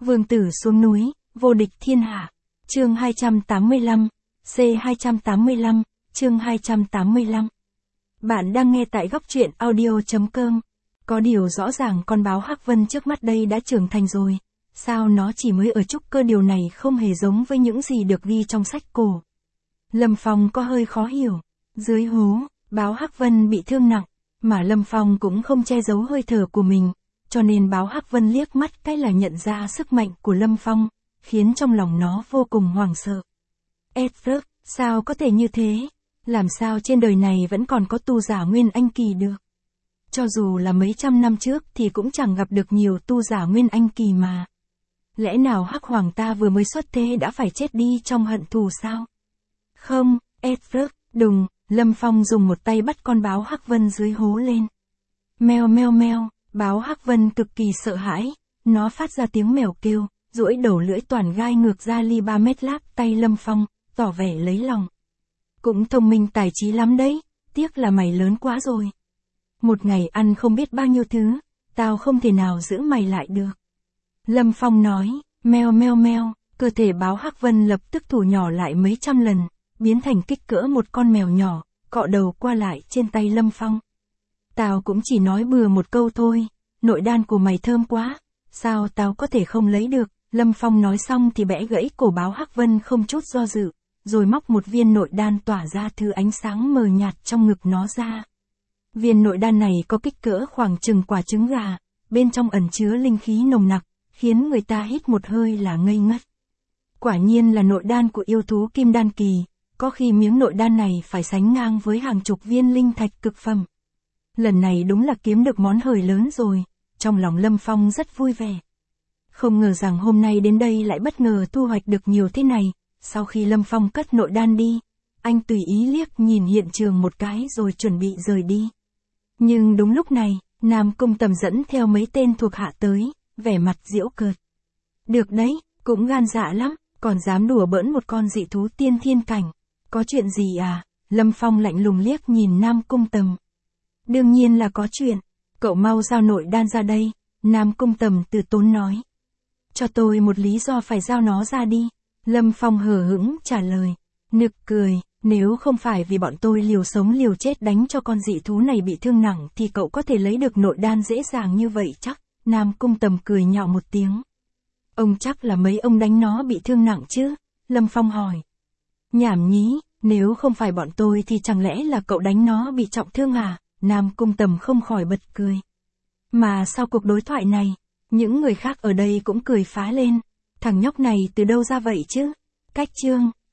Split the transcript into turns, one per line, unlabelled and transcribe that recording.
Vương tử xuống núi, vô địch thiên hạ. Chương 285, C285, chương 285. Bạn đang nghe tại góc truyện audio.com. Có điều rõ ràng con báo Hắc Vân trước mắt đây đã trưởng thành rồi. Sao nó chỉ mới ở trúc cơ, điều này không hề giống với những gì được ghi trong sách cổ. Lâm Phong có hơi khó hiểu. Dưới hố, báo Hắc Vân bị thương nặng, mà Lâm Phong cũng không che giấu hơi thở của mình, cho nên báo Hắc Vân liếc mắt cái là nhận ra sức mạnh của Lâm Phong, khiến trong lòng nó vô cùng hoảng sợ. Edward, sao có thể như thế? Làm sao trên đời này vẫn còn có tu giả Nguyên Anh Kỳ được? Cho dù là mấy trăm năm trước thì cũng chẳng gặp được nhiều tu giả Nguyên Anh Kỳ mà. Lẽ nào Hắc Hoàng ta vừa mới xuất thế đã phải chết đi trong hận thù sao? Không, Edward, đừng. Lâm Phong dùng một tay bắt con báo Hắc Vân dưới hố lên. Meo meo meo, báo Hắc Vân cực kỳ sợ hãi, nó phát ra tiếng mèo kêu, duỗi đầu lưỡi toàn gai ngược ra ly 3 mét láp tay Lâm Phong, tỏ vẻ lấy lòng. Cũng thông minh tài trí lắm đấy, tiếc là mày lớn quá rồi. Một ngày ăn không biết bao nhiêu thứ, tao không thể nào giữ mày lại được. Lâm Phong nói, meo meo meo, cơ thể báo Hắc Vân lập tức thu nhỏ lại mấy trăm lần, biến thành kích cỡ một con mèo nhỏ, cọ đầu qua lại trên tay Lâm Phong. Tao cũng chỉ nói bừa một câu thôi, nội đan của mày thơm quá, sao tao có thể không lấy được? Lâm Phong nói xong thì bẽ gãy cổ báo Hắc Vân không chút do dự, rồi móc một viên nội đan tỏa ra thứ ánh sáng mờ nhạt trong ngực nó ra. Viên nội đan này có kích cỡ khoảng chừng quả trứng gà, bên trong ẩn chứa linh khí nồng nặc, khiến người ta hít một hơi là ngây ngất. Quả nhiên là nội đan của yêu thú Kim Đan Kỳ, có khi miếng nội đan này phải sánh ngang với hàng chục viên linh thạch cực phẩm. Lần này đúng là kiếm được món hời lớn rồi, trong lòng Lâm Phong rất vui vẻ. Không ngờ rằng hôm nay đến đây lại bất ngờ thu hoạch được nhiều thế này. Sau khi Lâm Phong cất nội đan đi, anh tùy ý liếc nhìn hiện trường một cái rồi chuẩn bị rời đi. Nhưng đúng lúc này, Nam Cung Tầm dẫn theo mấy tên thuộc hạ tới, vẻ mặt giễu cợt. Được đấy, cũng gan dạ lắm, còn dám đùa bỡn một con dị thú tiên thiên cảnh. Có chuyện gì à? Lâm Phong lạnh lùng liếc nhìn Nam Cung Tầm. Đương nhiên là có chuyện, cậu mau giao nội đan ra đây, Nam Cung Tầm từ tốn nói. Cho tôi một lý do phải giao nó ra đi. Lâm Phong hờ hững trả lời. Nực cười, nếu không phải vì bọn tôi liều sống liều chết đánh cho con dị thú này bị thương nặng thì cậu có thể lấy được nội đan dễ dàng như vậy chắc. Nam Cung Tầm cười nhạo một tiếng. Ông chắc là mấy ông đánh nó bị thương nặng chứ? Lâm Phong hỏi. Nhảm nhí, nếu không phải bọn tôi thì chẳng lẽ là cậu đánh nó bị trọng thương à? Nam Cung Tầm không khỏi bật cười. Mà sau cuộc đối thoại này, những người khác ở đây cũng cười phá lên. Thằng nhóc này từ đâu ra vậy chứ? Cách chương,